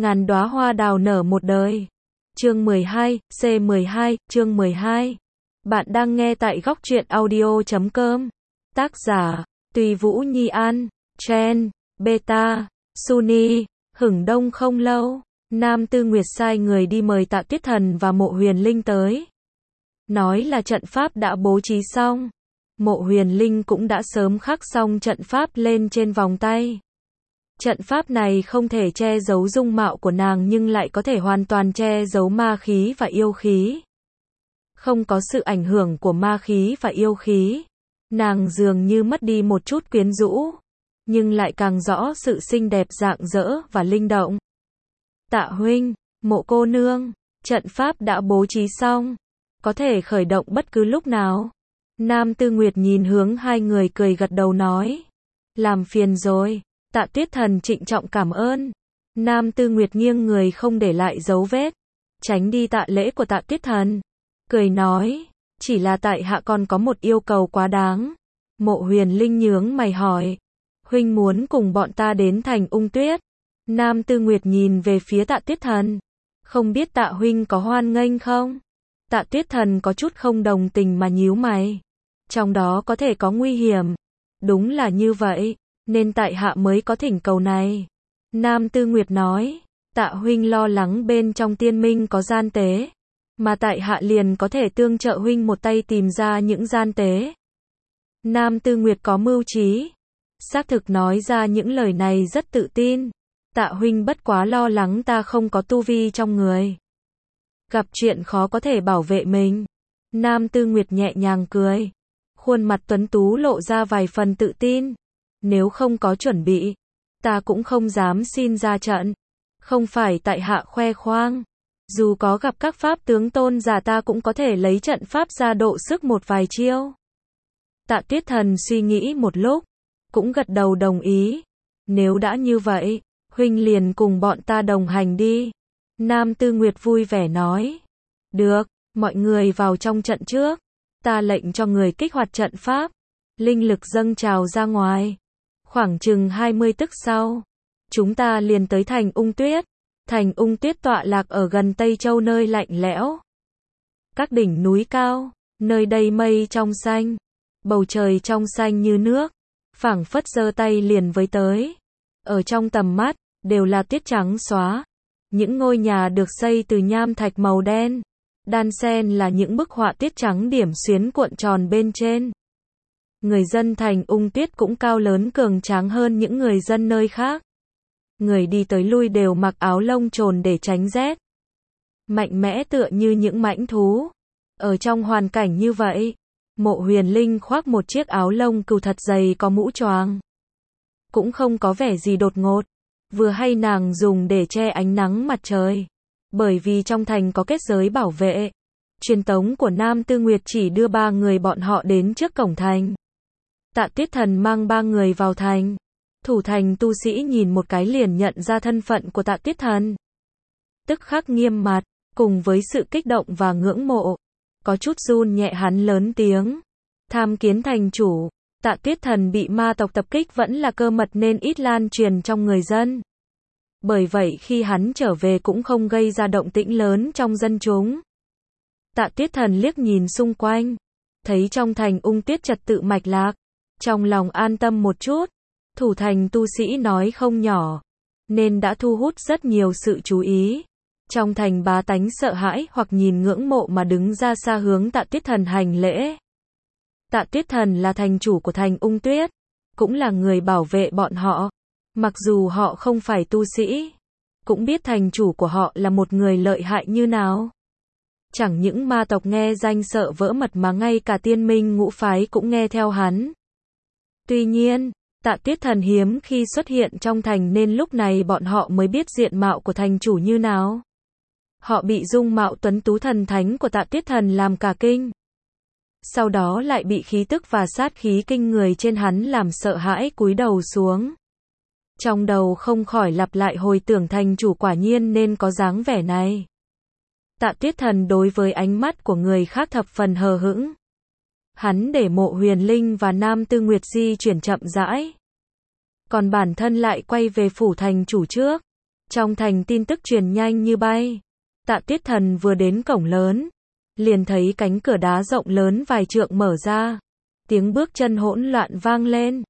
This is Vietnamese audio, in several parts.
ngàn đóa hoa đào nở một đời. Chương 12, C12, chương 12. Bạn đang nghe tại góc truyện audio.com. Tác giả, Tùy Vũ Nhi An, Chen, Beta, Suni. Hửng đông không lâu, Nam Tư Nguyệt sai người đi mời Tạ Tuyết Thần và Mộ Huyền Linh tới. Nói là trận pháp đã bố trí xong. Mộ Huyền Linh cũng đã sớm khắc xong trận pháp lên trên vòng tay. Trận pháp này không thể che giấu dung mạo của nàng nhưng lại có thể hoàn toàn che giấu ma khí và yêu khí. Không có sự ảnh hưởng của ma khí và yêu khí, nàng dường như mất đi một chút quyến rũ, nhưng lại càng rõ sự xinh đẹp rạng rỡ và linh động. Tạ huynh, Mộ cô nương, trận pháp đã bố trí xong, có thể khởi động bất cứ lúc nào. Nam Tư Nguyệt nhìn hướng hai người cười gật đầu nói. Làm phiền rồi. Tạ Tuyết Thần trịnh trọng cảm ơn. Nam Tư Nguyệt nghiêng người không để lại dấu vết, tránh đi tạ lễ của Tạ Tuyết Thần. Cười nói, chỉ là tại hạ còn có một yêu cầu quá đáng. Mộ Huyền Linh nhướng mày hỏi, huynh muốn cùng bọn ta đến thành Ung Tuyết? Nam Tư Nguyệt nhìn về phía Tạ Tuyết Thần, không biết Tạ huynh có hoan nghênh không? Tạ Tuyết Thần có chút không đồng tình mà nhíu mày. Trong đó có thể có nguy hiểm. Đúng là như vậy, nên tại hạ mới có thỉnh cầu này. Nam Tư Nguyệt nói, Tạ huynh lo lắng bên trong tiên minh có gian tế, mà tại hạ liền có thể tương trợ huynh một tay tìm ra những gian tế. Nam Tư Nguyệt có mưu trí, xác thực nói ra những lời này rất tự tin. Tạ huynh bất quá lo lắng ta không có tu vi trong người, gặp chuyện khó có thể bảo vệ mình. Nam Tư Nguyệt nhẹ nhàng cười, khuôn mặt tuấn tú lộ ra vài phần tự tin. Nếu không có chuẩn bị, ta cũng không dám xin ra trận. Không phải tại hạ khoe khoang, dù có gặp các pháp tướng tôn giả ta cũng có thể lấy trận pháp ra độ sức một vài chiêu. Tạ Tuyết Thần suy nghĩ một lúc, cũng gật đầu đồng ý. Nếu đã như vậy, huynh liền cùng bọn ta đồng hành đi. Nam Tư Nguyệt vui vẻ nói. Được, mọi người vào trong trận trước. Ta lệnh cho người kích hoạt trận pháp. Linh lực dâng trào ra ngoài. Khoảng chừng 20 tức sau, chúng ta liền tới thành Ung Tuyết. Thành Ung Tuyết tọa lạc ở gần Tây Châu nơi lạnh lẽo. Các đỉnh núi cao, nơi đây mây trong xanh, bầu trời trong xanh như nước, phảng phất giơ tay liền với tới. Ở trong tầm mắt, đều là tuyết trắng xóa. Những ngôi nhà được xây từ nham thạch màu đen, đan xen là những bức họa tuyết trắng điểm xuyến cuộn tròn bên trên. Người dân thành Ung Tuyết cũng cao lớn cường tráng hơn những người dân nơi khác. Người đi tới lui đều mặc áo lông trồn để tránh rét. Mạnh mẽ tựa như những mãnh thú. Ở trong hoàn cảnh như vậy, Mộ Huyền Linh khoác một chiếc áo lông cừu thật dày có mũ choàng. Cũng không có vẻ gì đột ngột, vừa hay nàng dùng để che ánh nắng mặt trời. Bởi vì trong thành có kết giới bảo vệ, truyền tống của Nam Tư Nguyệt chỉ đưa 3 người bọn họ đến trước cổng thành. Tạ Tuyết Thần mang 3 người vào thành. Thủ thành tu sĩ nhìn một cái liền nhận ra thân phận của Tạ Tuyết Thần. Tức khắc nghiêm mặt, cùng với sự kích động và ngưỡng mộ. Có chút run nhẹ hắn lớn tiếng. Tham kiến thành chủ, Tạ Tuyết Thần bị ma tộc tập kích vẫn là cơ mật nên ít lan truyền trong người dân. Bởi vậy khi hắn trở về cũng không gây ra động tĩnh lớn trong dân chúng. Tạ Tuyết Thần liếc nhìn xung quanh, thấy trong thành Ung Tuyết trật tự mạch lạc, trong lòng an tâm một chút. Thủ thành tu sĩ nói không nhỏ, nên đã thu hút rất nhiều sự chú ý. Trong thành bá tánh sợ hãi hoặc nhìn ngưỡng mộ mà đứng ra xa hướng Tạ Tuyết Thần hành lễ. Tạ Tuyết Thần là thành chủ của thành Ung Tuyết, cũng là người bảo vệ bọn họ. Mặc dù họ không phải tu sĩ, cũng biết thành chủ của họ là một người lợi hại như nào. Chẳng những ma tộc nghe danh sợ vỡ mật mà ngay cả tiên minh ngũ phái cũng nghe theo hắn. Tuy nhiên, Tạ Tuyết Thần hiếm khi xuất hiện trong thành nên lúc này bọn họ mới biết diện mạo của thành chủ như nào. Họ bị dung mạo tuấn tú thần thánh của Tạ Tuyết Thần làm cả kinh. Sau đó lại bị khí tức và sát khí kinh người trên hắn làm sợ hãi cúi đầu xuống. Trong đầu không khỏi lặp lại hồi tưởng thành chủ quả nhiên nên có dáng vẻ này. Tạ Tuyết Thần đối với ánh mắt của người khác thập phần hờ hững. Hắn để Mộ Huyền Linh và Nam Tư Nguyệt di chuyển chậm rãi. Còn bản thân lại quay về phủ thành chủ trước. Trong thành tin tức truyền nhanh như bay. Tạ Tuyết Thần vừa đến cổng lớn, liền thấy cánh cửa đá rộng lớn vài trượng mở ra. Tiếng bước chân hỗn loạn vang lên.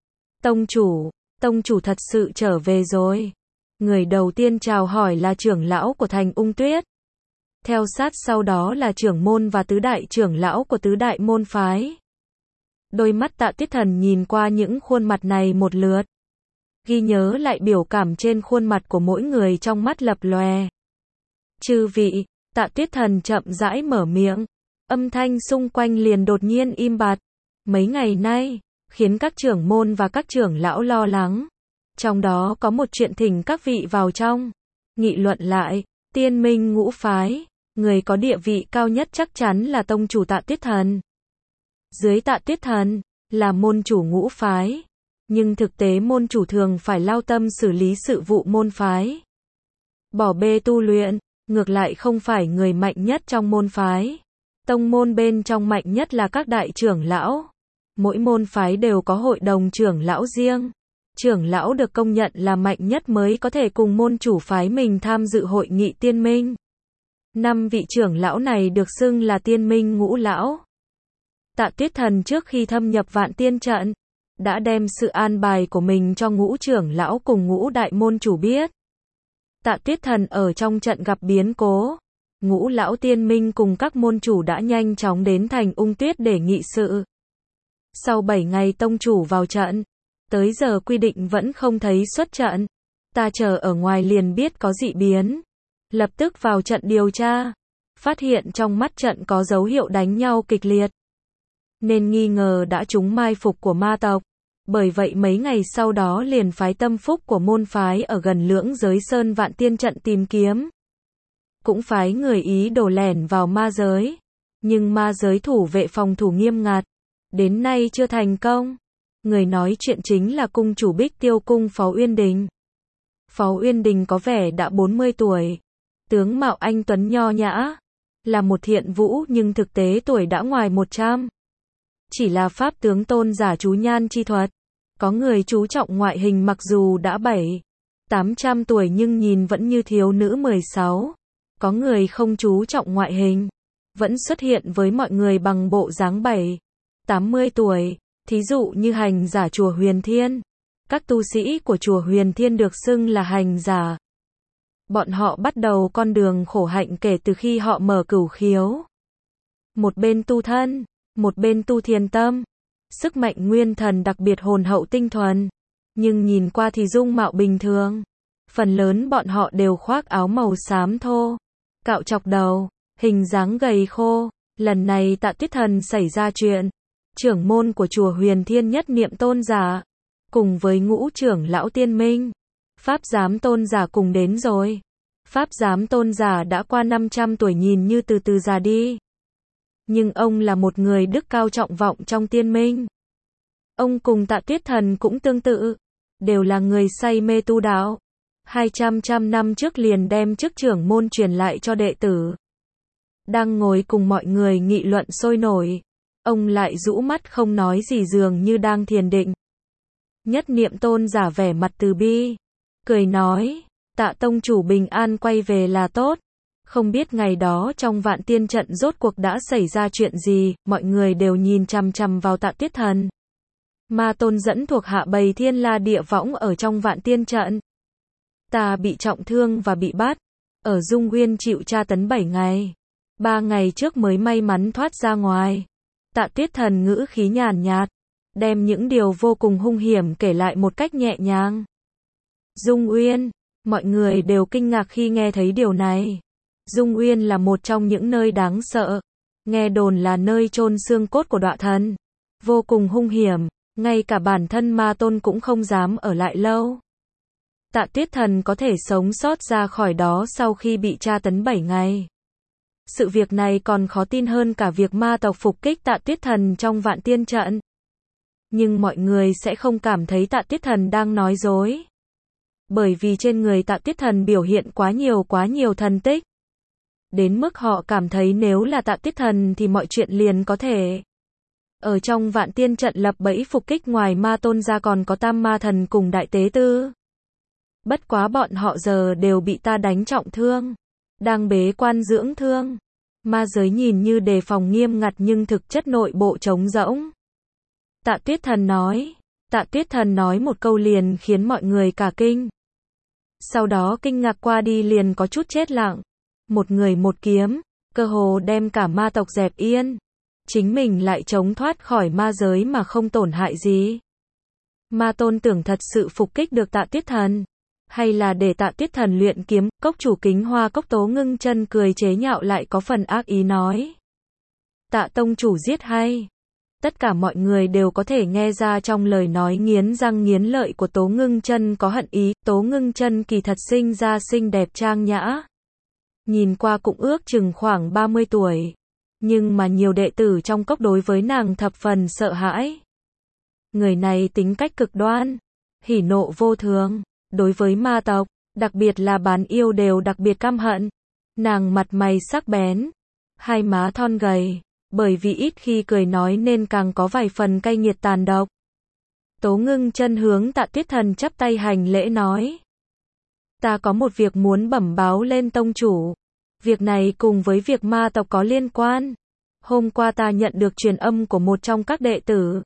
Tông chủ thật sự trở về rồi. Người đầu tiên chào hỏi là trưởng lão của thành Ung Tuyết. Theo sát sau đó là trưởng môn và tứ đại trưởng lão của tứ đại môn phái. Đôi mắt Tạ Tuyết Thần nhìn qua những khuôn mặt này một lượt. Ghi nhớ lại biểu cảm trên khuôn mặt của mỗi người trong mắt lập lòe. Chư vị, Tạ Tuyết Thần chậm rãi mở miệng. Âm thanh xung quanh liền đột nhiên im bặt. Mấy ngày nay, khiến các trưởng môn và các trưởng lão lo lắng. Trong đó có một chuyện thỉnh các vị vào trong. Nghị luận lại, Tiên Minh Ngũ Phái, người có địa vị cao nhất chắc chắn là tông chủ Tạ Tuyết Thần. Dưới Tạ Tuyết Thần, là môn chủ Ngũ Phái. Nhưng thực tế môn chủ thường phải lao tâm xử lý sự vụ môn phái. Bỏ bê tu luyện, ngược lại không phải người mạnh nhất trong môn phái. Tông môn bên trong mạnh nhất là các đại trưởng lão. Mỗi môn phái đều có hội đồng trưởng lão riêng. Trưởng lão được công nhận là mạnh nhất mới có thể cùng môn chủ phái mình tham dự hội nghị tiên minh. 5 vị trưởng lão này được xưng là Tiên Minh Ngũ Lão. Tạ Tuyết Thần trước khi thâm nhập Vạn Tiên trận, đã đem sự an bài của mình cho Ngũ trưởng lão cùng Ngũ đại môn chủ biết. Tạ Tuyết Thần ở trong trận gặp biến cố. Ngũ lão Tiên Minh cùng các môn chủ đã nhanh chóng đến thành Ung Tuyết để nghị sự. Sau 7 ngày tông chủ vào trận, tới giờ quy định vẫn không thấy xuất trận. Ta chờ ở ngoài liền biết có dị biến. Lập tức vào trận điều tra. Phát hiện trong mắt trận có dấu hiệu đánh nhau kịch liệt. Nên nghi ngờ đã trúng mai phục của ma tộc. Bởi vậy mấy ngày sau đó liền phái tâm phúc của môn phái ở gần Lưỡng Giới Sơn Vạn Tiên trận tìm kiếm. Cũng phái người ý đồ lẻn vào ma giới. Nhưng ma giới thủ vệ phòng thủ nghiêm ngặt. Đến nay chưa thành công. Người nói chuyện chính là cung chủ Bích Tiêu Cung Phó Uyên Đình. Phó Uyên Đình có vẻ đã 40 tuổi. Tướng mạo anh tuấn nho nhã. Là một thiện vũ nhưng thực tế tuổi đã ngoài 100. Chỉ là pháp tướng tôn giả chú nhan chi thuật. Có người chú trọng ngoại hình mặc dù đã 700-800 tuổi nhưng nhìn vẫn như thiếu nữ 16. Có người không chú trọng ngoại hình. Vẫn xuất hiện với mọi người bằng bộ dáng 7-80 tuổi. Thí dụ như hành giả chùa Huyền Thiên. Các tu sĩ của chùa Huyền Thiên được xưng là hành giả. Bọn họ bắt đầu con đường khổ hạnh kể từ khi họ mở cửu khiếu. Một bên tu thân, một bên tu thiền tâm. Sức mạnh nguyên thần đặc biệt hồn hậu tinh thuần. Nhưng nhìn qua thì dung mạo bình thường. Phần lớn bọn họ đều khoác áo màu xám thô. Cạo chọc đầu, hình dáng gầy khô. Lần này Tạ Tuyết Thần xảy ra chuyện. Trưởng môn của chùa Huyền Thiên Nhất Niệm tôn giả. Cùng với Ngũ trưởng lão Tiên Minh. Pháp giám tôn giả cùng đến rồi. Pháp giám tôn giả đã qua 500 tuổi nhìn như từ từ già đi. Nhưng ông là một người đức cao trọng vọng trong tiên minh. Ông cùng Tạ Tuyết Thần cũng tương tự. Đều là người say mê tu đạo. 200 năm trước liền đem chức trưởng môn truyền lại cho đệ tử. Đang ngồi cùng mọi người nghị luận sôi nổi. Ông lại rũ mắt không nói gì dường như đang thiền định. Nhất Niệm tôn giả vẻ mặt từ bi. Cười nói, Tạ tông chủ bình an quay về là tốt. Không biết ngày đó trong Vạn Tiên trận rốt cuộc đã xảy ra chuyện gì, mọi người đều nhìn chằm chằm vào Tạ Tuyết Thần. Ma tôn dẫn thuộc hạ bầy Thiên La Địa Võng ở trong Vạn Tiên trận. Ta bị trọng thương và bị bắt. Ở Dung Uyên chịu tra tấn 7 ngày. 3 ngày trước mới may mắn thoát ra ngoài. Tạ Tuyết Thần ngữ khí nhàn nhạt. Đem những điều vô cùng hung hiểm kể lại một cách nhẹ nhàng. Dung Uyên. Mọi người đều kinh ngạc khi nghe thấy điều này. Dung Uyên là một trong những nơi đáng sợ. Nghe đồn là nơi chôn xương cốt của Đọa Thần. Vô cùng hung hiểm. Ngay cả bản thân ma tôn cũng không dám ở lại lâu. Tạ Tuyết Thần có thể sống sót ra khỏi đó sau khi bị tra tấn 7 ngày. Sự việc này còn khó tin hơn cả việc ma tộc phục kích Tạ Tuyết Thần trong Vạn Tiên trận. Nhưng mọi người sẽ không cảm thấy Tạ Tuyết Thần đang nói dối. Bởi vì trên người Tạ Tuyết Thần biểu hiện quá nhiều thần tích. Đến mức họ cảm thấy nếu là Tạ Tuyết Thần thì mọi chuyện liền có thể. Ở trong Vạn Tiên trận lập bẫy phục kích ngoài ma tôn ra còn có Tam Ma Thần cùng Đại Tế Tư. Bất quá bọn họ giờ đều bị ta đánh trọng thương, đang bế quan dưỡng thương. Ma giới nhìn như đề phòng nghiêm ngặt nhưng thực chất nội bộ trống rỗng. Tạ Tuyết Thần nói. Tạ Tuyết Thần nói một câu liền khiến mọi người cả kinh. Sau đó kinh ngạc qua đi liền có chút chết lặng. Một người một kiếm, cơ hồ đem cả ma tộc dẹp yên. Chính mình lại chống thoát khỏi ma giới mà không tổn hại gì. Ma Tôn tưởng thật sự phục kích được Tạ Tuyết Thần. Hay là để Tạ Tuyết Thần luyện kiếm, cốc chủ Kính Hoa Cốc Tố Ngưng Chân cười chế nhạo lại có phần ác ý nói. Tạ tông chủ giết hay. Tất cả mọi người đều có thể nghe ra trong lời nói nghiến răng nghiến lợi của Tố Ngưng Chân có hận ý. Tố Ngưng Chân kỳ thật sinh ra xinh đẹp trang nhã. Nhìn qua cũng ước chừng khoảng 30 tuổi. Nhưng mà nhiều đệ tử trong cốc đối với nàng thập phần sợ hãi. Người này tính cách cực đoan, hỉ nộ vô thường. Đối với ma tộc, đặc biệt là bán yêu đều đặc biệt căm hận. Nàng mặt mày sắc bén, hai má thon gầy, bởi vì ít khi cười nói nên càng có vài phần cay nghiệt tàn độc. Tố Ngưng Chân hướng Tạ Tuyết Thần chắp tay hành lễ nói. Ta có một việc muốn bẩm báo lên tông chủ. Việc này cùng với việc ma tộc có liên quan. Hôm qua ta nhận được truyền âm của một trong các đệ tử.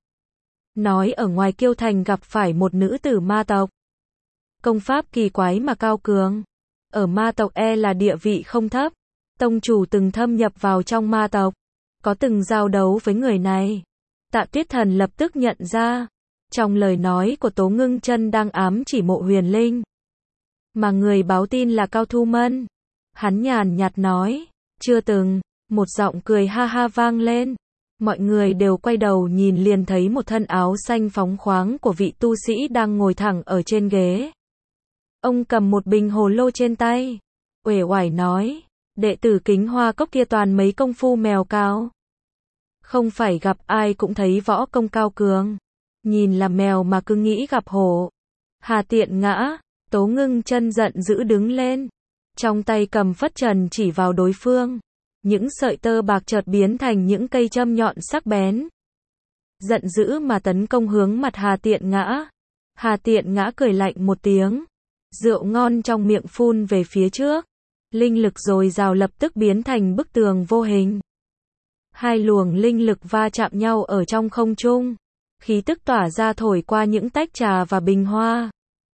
Nói ở ngoài Kiêu Thành gặp phải một nữ tử ma tộc. Công pháp kỳ quái mà cao cường. Ở ma tộc là địa vị không thấp. Tông chủ từng thâm nhập vào trong ma tộc. Có từng giao đấu với người này. Tạ Tuyết Thần lập tức nhận ra. Trong lời nói của Tố Ngưng Chân đang ám chỉ Mộ Huyền Linh. Mà người báo tin là Cao Thu Mân. Hắn nhàn nhạt nói. Chưa từng. Một giọng cười ha ha vang lên. Mọi người đều quay đầu nhìn liền thấy một thân áo xanh phóng khoáng của vị tu sĩ đang ngồi thẳng ở trên ghế. Ông cầm một bình hồ lô trên tay. Uể oải nói. Đệ tử Kính Hoa Cốc kia toàn mấy công phu mèo cao. Không phải gặp ai cũng thấy võ công cao cường. Nhìn là mèo mà cứ nghĩ gặp hổ. Hà tiện ngã. Tố Ngưng Chân giận dữ đứng lên. Trong tay cầm phất trần chỉ vào đối phương. Những sợi tơ bạc chợt biến thành những cây châm nhọn sắc bén. Giận dữ mà tấn công hướng mặt Hà Tiện Ngã. Hà Tiện Ngã cười lạnh một tiếng. Rượu ngon trong miệng phun về phía trước. Linh lực dồi dào lập tức biến thành bức tường vô hình. Hai luồng linh lực va chạm nhau ở trong không trung. Khí tức tỏa ra thổi qua những tách trà và bình hoa.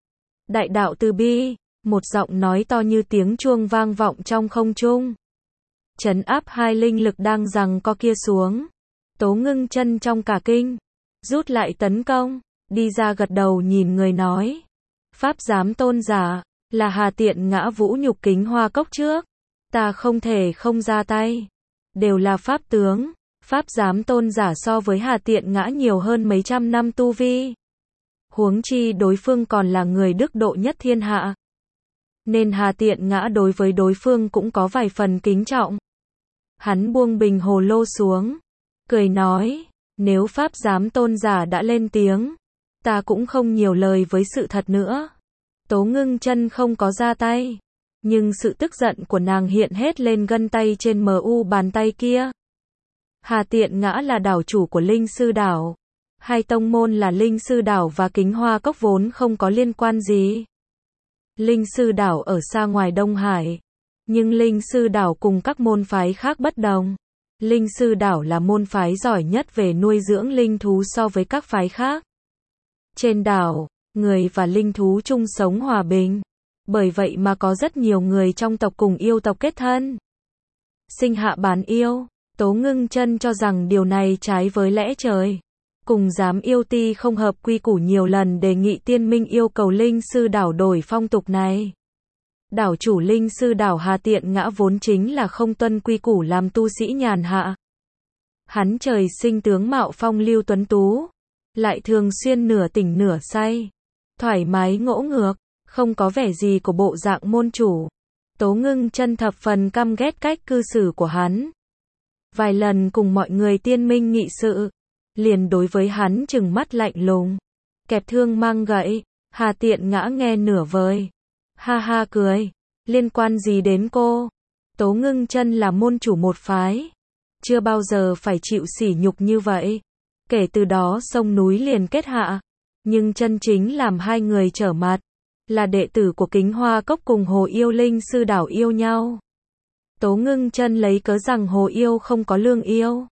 Đại đạo từ bi, một giọng nói to như tiếng chuông vang vọng trong không trung. Trấn áp hai linh lực đang giằng co kia xuống. Tố Ngưng Chân trong cả kinh. Rút lại tấn công. Đi ra gật đầu nhìn người nói. Pháp giám tôn giả. Là Hà Tiện Ngã vũ nhục Kính Hoa Cốc trước. Ta không thể không ra tay. Đều là pháp tướng. Pháp giám tôn giả so với Hà Tiện Ngã nhiều hơn mấy trăm năm tu vi. Huống chi đối phương còn là người đức độ nhất thiên hạ. Nên Hà Tiện Ngã đối với đối phương cũng có vài phần kính trọng. Hắn buông bình hồ lô xuống. Cười nói. Nếu pháp giám tôn giả đã lên tiếng. Ta cũng không nhiều lời với sự thật nữa. Tố Ngưng Chân không có ra tay. Nhưng sự tức giận của nàng hiện hết lên gân tay trên mu bàn tay kia. Hà Tiện Ngã là đảo chủ của Linh Sư Đảo. Hai tông môn là Linh Sư Đảo và Kính Hoa Cốc vốn không có liên quan gì. Linh Sư Đảo ở xa ngoài Đông Hải. Nhưng Linh Sư Đảo cùng các môn phái khác bất đồng. Linh Sư Đảo là môn phái giỏi nhất về nuôi dưỡng linh thú so với các phái khác. Trên đảo, người và linh thú chung sống hòa bình. Bởi vậy mà có rất nhiều người trong tộc cùng yêu tộc kết thân. Sinh hạ bán yêu. Tố Ngưng Chân cho rằng điều này trái với lẽ trời. Cùng giám yêu ti không hợp quy củ nhiều lần đề nghị Tiên Minh yêu cầu Linh Sư Đảo đổi phong tục này. Đảo chủ Linh Sư Đảo Hà Tiện Ngã vốn chính là không tuân quy củ làm tu sĩ nhàn hạ. Hắn trời sinh tướng mạo phong lưu tuấn tú. Lại thường xuyên nửa tỉnh nửa say. Thoải mái ngỗ ngược. Không có vẻ gì của bộ dạng môn chủ. Tố Ngưng Chân thập phần căm ghét cách cư xử của hắn. Vài lần cùng mọi người Tiên Minh nghị sự. Liền đối với hắn trừng mắt lạnh lùng. Kẹp thương mang gậy. Hà Tiện Ngã nghe nửa vời. Ha ha cười. Liên quan gì đến cô? Tố Ngưng Chân là môn chủ một phái. Chưa bao giờ phải chịu sỉ nhục như vậy. Kể từ đó sông núi liền kết hạ. Nhưng chân chính làm hai người trở mặt. là đệ tử của Kính Hoa Cốc cùng Hồ Yêu Linh sư đảo yêu nhau. Tố Ngưng Chân lấy cớ rằng Hồ Yêu không có lương yêu,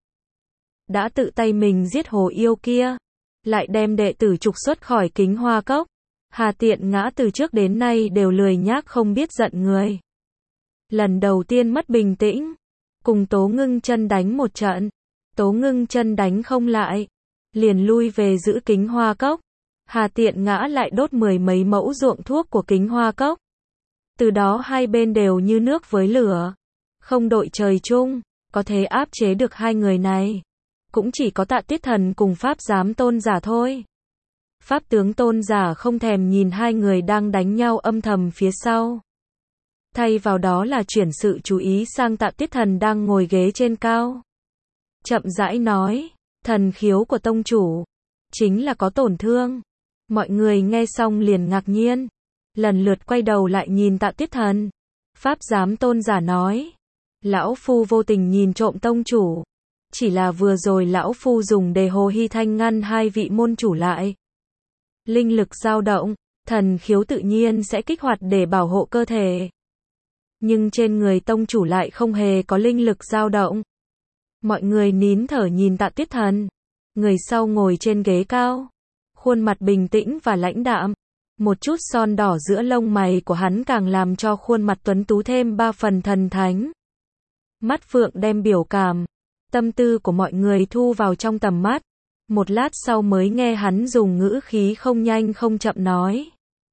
đã tự tay mình giết Hồ Yêu kia, lại đem đệ tử trục xuất khỏi Kính Hoa Cốc. Hà Tiện Ngã từ trước đến nay đều lười nhác không biết giận người. Lần đầu tiên mất bình tĩnh, cùng Tố Ngưng Chân đánh một trận, Tố Ngưng Chân đánh không lại, liền lui về giữ Kính Hoa Cốc. Hà Tiện Ngã lại đốt 10 mấy mẫu ruộng thuốc của Kính Hoa Cốc. Từ đó hai bên đều như nước với lửa, không đội trời chung, có thể áp chế được hai người này. Cũng chỉ có Tạ Tiết Thần cùng Pháp Giám Tôn Giả thôi. Pháp tướng Tôn Giả không thèm nhìn hai người đang đánh nhau âm thầm phía sau. Thay vào đó là chuyển sự chú ý sang Tạ Tiết Thần đang ngồi ghế trên cao. Chậm rãi nói, thần khiếu của tông chủ chính là có tổn thương. Mọi người nghe xong liền ngạc nhiên, lần lượt quay đầu lại nhìn Tạ Tiết Thần. Pháp Giám Tôn Giả nói, lão phu vô tình nhìn trộm tông chủ, chỉ là vừa rồi lão phu dùng đề hồ hy thanh ngăn hai vị môn chủ lại. Linh lực dao động, thần khiếu tự nhiên sẽ kích hoạt để bảo hộ cơ thể. Nhưng trên người tông chủ lại không hề có linh lực dao động. Mọi người nín thở nhìn Tạ Tiết Thần. Người sau ngồi trên ghế cao, khuôn mặt bình tĩnh và lãnh đạm. Một chút son đỏ giữa lông mày của hắn càng làm cho khuôn mặt tuấn tú thêm 3 phần thần thánh. Mắt phượng đem biểu cảm, tâm tư của mọi người thu vào trong tầm mắt. Một lát sau mới nghe hắn dùng ngữ khí không nhanh không chậm nói.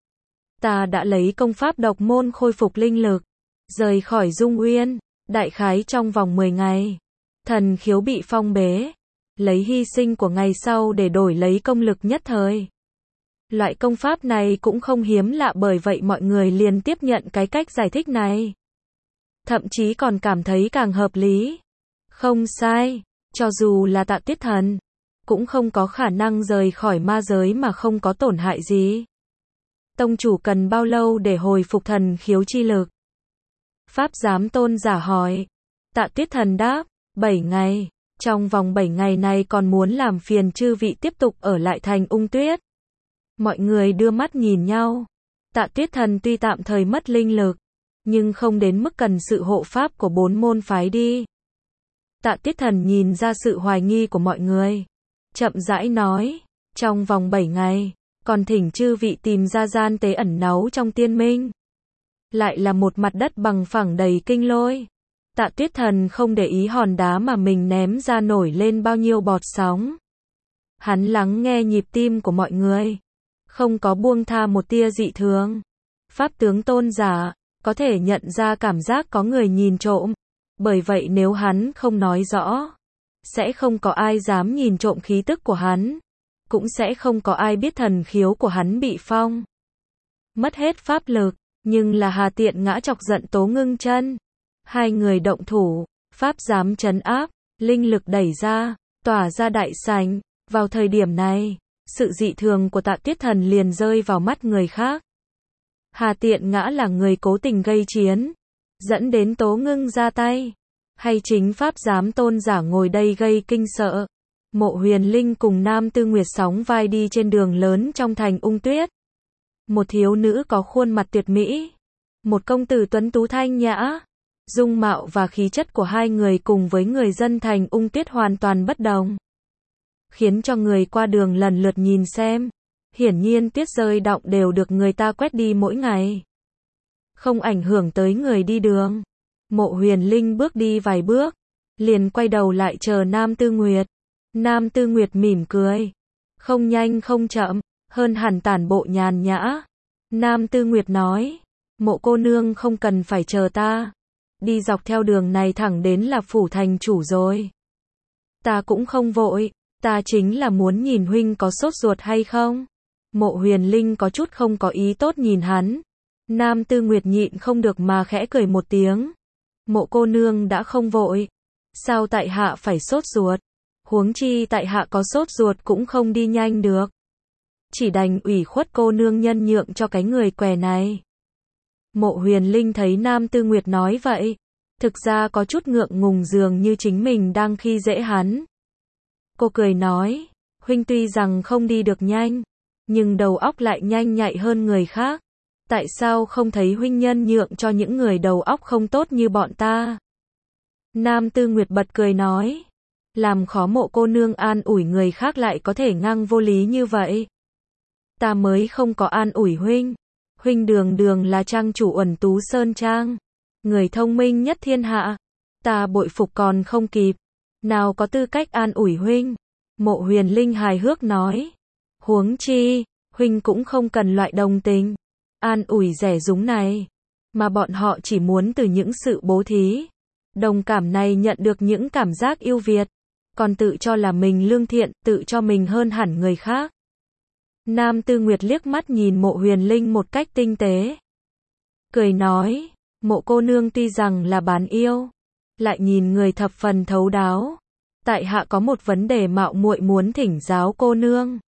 Ta đã lấy công pháp độc môn khôi phục linh lực, rời khỏi Dung Uyên, đại khái trong vòng 10 ngày. Thần khiếu bị phong bế, lấy hy sinh của ngày sau để đổi lấy công lực nhất thời. Loại công pháp này cũng không hiếm lạ, bởi vậy mọi người liền tiếp nhận cái cách giải thích này. Thậm chí còn cảm thấy càng hợp lý. Không sai, cho dù là Tạ Tiết Thần, cũng không có khả năng rời khỏi ma giới mà không có tổn hại gì. Tông chủ cần bao lâu để hồi phục thần khiếu chi lực? Pháp Giám Tôn Giả hỏi. Tạ Tiết Thần đáp, 7 ngày. Trong vòng 7 ngày này còn muốn làm phiền chư vị tiếp tục ở lại thành Ung Tuyết. Mọi người đưa mắt nhìn nhau. Tạ Tiết Thần tuy tạm thời mất linh lực, nhưng không đến mức cần sự hộ pháp của 4 môn phái đi. Tạ Tiết Thần nhìn ra sự hoài nghi của mọi người, chậm rãi nói, trong vòng 7 ngày, còn thỉnh chư vị tìm ra gian tế ẩn náu trong tiên minh. Lại là một mặt đất bằng phẳng đầy kinh lôi. Tạ Tiết Thần không để ý hòn đá mà mình ném ra nổi lên bao nhiêu bọt sóng. Hắn lắng nghe nhịp tim của mọi người, không có buông tha một tia dị thường. Pháp tướng Tôn Giả có thể nhận ra cảm giác có người nhìn trộm, bởi vậy nếu hắn không nói rõ, sẽ không có ai dám nhìn trộm khí tức của hắn, cũng sẽ không có ai biết thần khiếu của hắn bị phong. Mất hết pháp lực, nhưng là Hà Tiện Ngã chọc giận Tố Ngưng Chân. Hai người động thủ, pháp giám trấn áp, linh lực đẩy ra, tỏa ra đại sảnh. Vào thời điểm này, sự dị thường của Tạ Tiết Thần liền rơi vào mắt người khác. Hà Tiện Ngã là người cố tình gây chiến, dẫn đến Tố Ngưng ra tay, hay chính Pháp Giám Tôn Giả ngồi đây gây kinh sợ? Mộ Huyền Linh cùng Nam Tư Nguyệt sóng vai đi trên đường lớn trong thành Ung Tuyết. Một thiếu nữ có khuôn mặt tuyệt mỹ, một công tử tuấn tú thanh nhã. Dung mạo và khí chất của hai người cùng với người dân thành Ung Tuyết hoàn toàn bất đồng, khiến cho người qua đường lần lượt nhìn xem. Hiển nhiên tuyết rơi đọng đều được người ta quét đi mỗi ngày, không ảnh hưởng tới người đi đường. Mộ Huyền Linh bước đi vài bước, liền quay đầu lại chờ Nam Tư Nguyệt. Nam Tư Nguyệt mỉm cười, không nhanh không chậm, hơn hẳn tản bộ nhàn nhã. Nam Tư Nguyệt nói, Mộ cô nương không cần phải chờ ta, đi dọc theo đường này thẳng đến là phủ thành chủ rồi. Ta cũng không vội, ta chính là muốn nhìn huynh có sốt ruột hay không. Mộ Huyền Linh có chút không có ý tốt nhìn hắn. Nam Tư Nguyệt nhịn không được mà khẽ cười một tiếng. Mộ cô nương đã không vội, sao tại hạ phải sốt ruột? Huống chi tại hạ có sốt ruột cũng không đi nhanh được, chỉ đành ủy khuất cô nương nhân nhượng cho cái người què này. Mộ Huyền Linh thấy Nam Tư Nguyệt nói vậy, thực ra có chút ngượng ngùng, dường như chính mình đang khi dễ hắn. Cô cười nói, huynh tuy rằng không đi được nhanh, nhưng đầu óc lại nhanh nhạy hơn người khác. Tại sao không thấy huynh nhân nhượng cho những người đầu óc không tốt như bọn ta? Nam Tư Nguyệt bật cười nói. Làm khó Mộ cô nương an ủi người khác lại có thể ngang vô lý như vậy. Ta mới không có an ủi huynh. Huynh đường đường là trang chủ Uẩn Tú Sơn Trang. Người thông minh nhất thiên hạ. Ta bội phục còn không kịp. Nào có tư cách an ủi huynh. Mộ Huyền Linh hài hước nói. Huống chi, huynh cũng không cần loại đồng tình, an ủi rẻ rúng này. Mà bọn họ chỉ muốn từ những sự bố thí, đồng cảm này nhận được những cảm giác yêu Việt. Còn tự cho là mình lương thiện, tự cho mình hơn hẳn người khác. Nam Tư Nguyệt liếc mắt nhìn Mộ Huyền Linh một cách tinh tế. Cười nói, Mộ cô nương tuy rằng là bán yêu, lại nhìn người thập phần thấu đáo. Tại hạ có một vấn đề mạo muội muốn thỉnh giáo cô nương.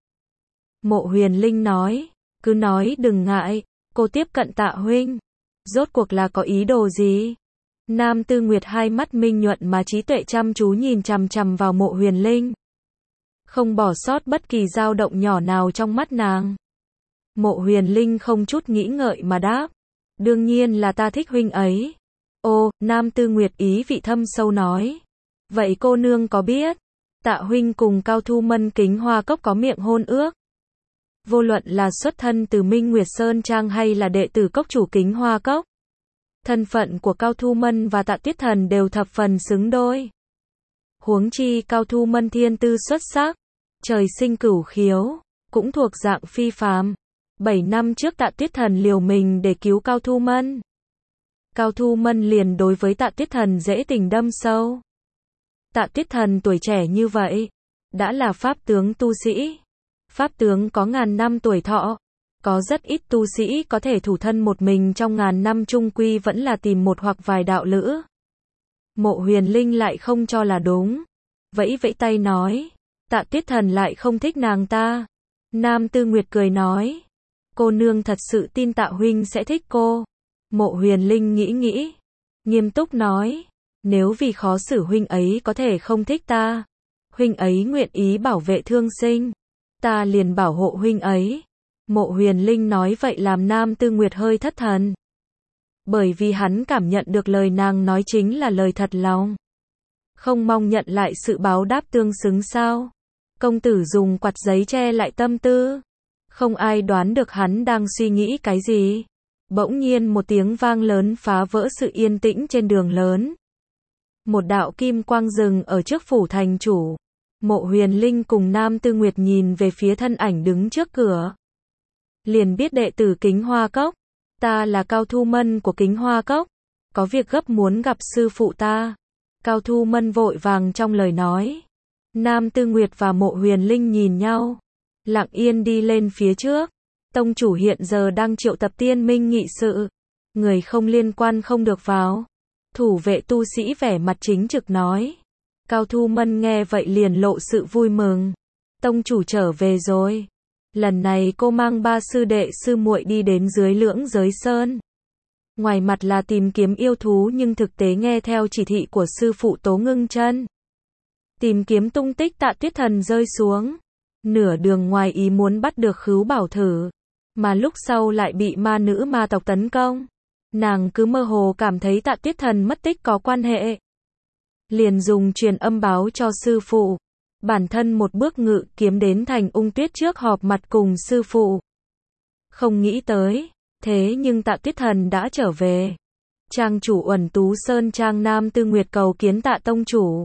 Mộ Huyền Linh nói, cứ nói đừng ngại, cô tiếp cận Tạ huynh. Rốt cuộc là có ý đồ gì? Nam Tư Nguyệt hai mắt minh nhuận mà trí tuệ chăm chú nhìn chằm chằm vào Mộ Huyền Linh. Không bỏ sót bất kỳ dao động nhỏ nào trong mắt nàng. Mộ Huyền Linh không chút nghĩ ngợi mà đáp. Đương nhiên là ta thích huynh ấy. Ô, Nam Tư Nguyệt ý vị thâm sâu nói. Vậy cô nương có biết, Tạ huynh cùng Cao Thu Mân Kính Hoa Cốc có miệng hôn ước? Vô luận là xuất thân từ Minh Nguyệt Sơn Trang hay là đệ tử cốc chủ Kính Hoa Cốc, thân phận của Cao Thu Mân và Tạ Tuyết Thần đều thập phần xứng đôi. Huống chi Cao Thu Mân thiên tư xuất sắc, trời sinh cửu khiếu, cũng thuộc dạng phi phàm. 7 năm trước Tạ Tuyết Thần liều mình để cứu Cao Thu Mân. Cao Thu Mân liền đối với Tạ Tuyết Thần dễ tình đâm sâu. Tạ Tuyết Thần tuổi trẻ như vậy, đã là pháp tướng tu sĩ. Pháp tướng có ngàn năm tuổi thọ. Có rất ít tu sĩ có thể thủ thân một mình trong ngàn năm, chung quy vẫn là tìm một hoặc vài đạo lữ. Mộ Huyền Linh lại không cho là đúng. Vẫy vẫy tay nói, Tạ Tuyết Thần lại không thích nàng ta. Nam Tư Nguyệt cười nói, cô nương thật sự tin Tạ huynh sẽ thích cô? Mộ Huyền Linh nghĩ nghĩ, nghiêm túc nói, nếu vì khó xử huynh ấy có thể không thích ta, huynh ấy nguyện ý bảo vệ thương sinh, ta liền bảo hộ huynh ấy. Mộ Huyền Linh nói vậy làm Nam Tư Nguyệt hơi thất thần. Bởi vì hắn cảm nhận được lời nàng nói chính là lời thật lòng. Không mong nhận lại sự báo đáp tương xứng sao? Công tử dùng quạt giấy che lại tâm tư. Không ai đoán được hắn đang suy nghĩ cái gì. Bỗng nhiên một tiếng vang lớn phá vỡ sự yên tĩnh trên đường lớn. Một đạo kim quang rừng ở trước phủ thành chủ. Mộ Huyền Linh cùng Nam Tư Nguyệt nhìn về phía thân ảnh đứng trước cửa. Liền biết đệ tử Kính Hoa Cốc. Ta là Cao Thu Mân của Kính Hoa Cốc. Có việc gấp muốn gặp sư phụ ta. Cao Thu Mân vội vàng trong lời nói. Nam Tư Nguyệt và Mộ Huyền Linh nhìn nhau. Lặng yên đi lên phía trước. Tông chủ hiện giờ đang triệu tập tiên minh nghị sự. Người không liên quan không được vào. Thủ vệ tu sĩ vẻ mặt chính trực nói. Cao Thu Mân nghe vậy liền lộ sự vui mừng. Tông chủ trở về rồi. Lần này cô mang 3 sư đệ sư muội đi đến dưới Lưỡng Giới Sơn. Ngoài mặt là tìm kiếm yêu thú nhưng thực tế nghe theo chỉ thị của sư phụ Tố Ngưng Chân. Tìm kiếm tung tích Tạ Tuyết Thần rơi xuống. Nửa đường ngoài ý muốn bắt được Khứu Bảo Thử. Mà lúc sau lại bị ma nữ ma tộc tấn công. Nàng cứ mơ hồ cảm thấy Tạ Tuyết Thần mất tích có quan hệ. Liền dùng truyền âm báo cho sư phụ. Bản thân một bước ngự kiếm đến thành Ung Tuyết trước họp mặt cùng sư phụ. Không nghĩ tới, thế nhưng Tạ Tuyết Thần đã trở về. Trang chủ Uẩn Tú Sơn Trang Nam Tư Nguyệt cầu kiến Tạ tông chủ.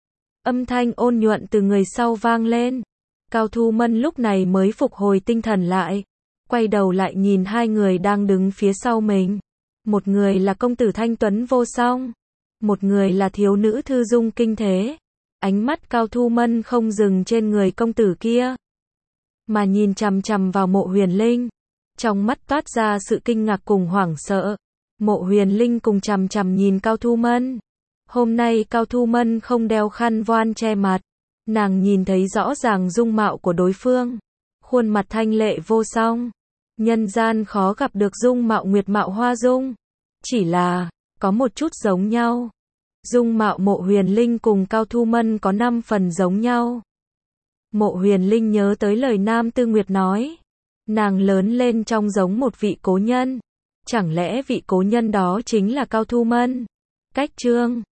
Âm thanh ôn nhuận từ người sau vang lên. Cao Thu Mân lúc này mới phục hồi tinh thần lại. Quay đầu lại nhìn hai người đang đứng phía sau mình. Một người là công tử thanh tuấn vô song. Một người là thiếu nữ thư dung kinh thế. Ánh mắt Cao Thu Mân không dừng trên người công tử kia, mà nhìn chằm chằm vào Mộ Huyền Linh. Trong mắt toát ra sự kinh ngạc cùng hoảng sợ. Mộ Huyền Linh cùng chằm chằm nhìn Cao Thu Mân. Hôm nay Cao Thu Mân không đeo khăn voan che mặt. Nàng nhìn thấy rõ ràng dung mạo của đối phương. Khuôn mặt thanh lệ vô song. Nhân gian khó gặp được dung mạo nguyệt mạo hoa dung. Chỉ là, có một chút giống nhau. Dung mạo Mộ Huyền Linh cùng Cao Thu Mân có 5 phần giống nhau. Mộ Huyền Linh nhớ tới lời Nam Tư Nguyệt nói. Nàng lớn lên trông giống một vị cố nhân. Chẳng lẽ vị cố nhân đó chính là Cao Thu Mân? Cách chương